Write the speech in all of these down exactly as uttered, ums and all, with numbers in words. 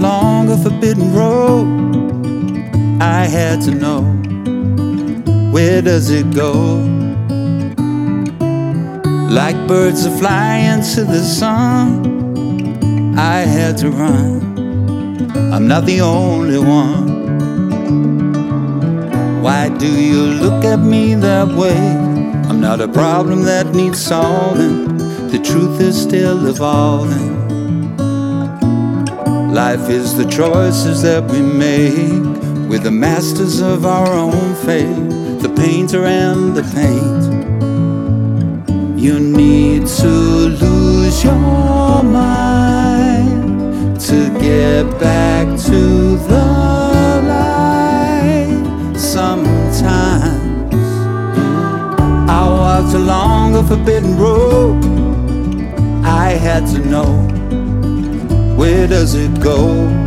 along a forbidden road. I had to know, where does it go? Like birds that fly into the sun, I had to run. I'm not the only one. Why do you look at me that way? I'm not a problem that needs solving. The truth is still evolving. Life is the choices that we make. We're the masters of our own fate, the painter and the paint. You need to lose your mind to get back to the light. Sometimes I walked along a forbidden road. I had to know, where does it go?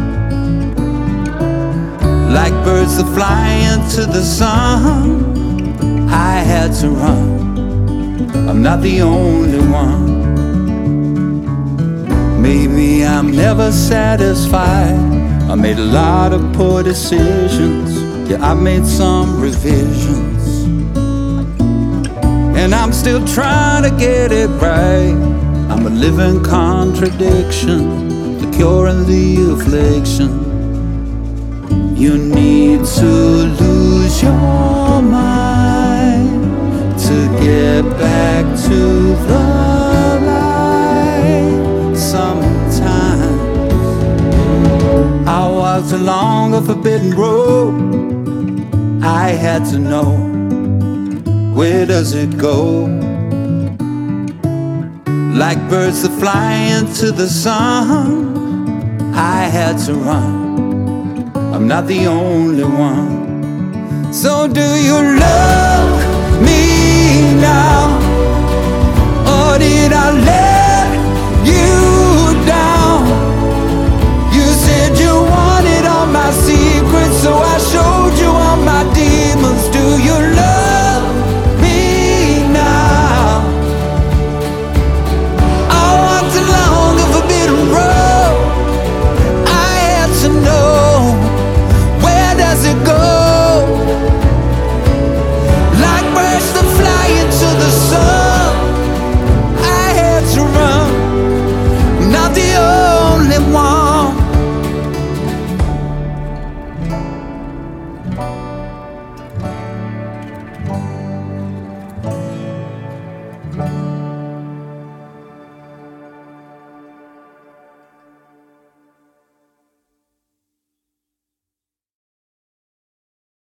Like birds that fly into the sun, I had to run. I'm not the only one. Maybe I'm never satisfied. I made a lot of poor decisions. Yeah, I made some revisions, and I'm still trying to get it right. I'm a living contradiction, the cure and the affliction. You need to lose your mind to get back to the light. Sometimes I walked along a forbidden road. I had to know, where does it go? Like birds that fly into the sun, I had to run. I'm not the only one. So do you love me now, or did I let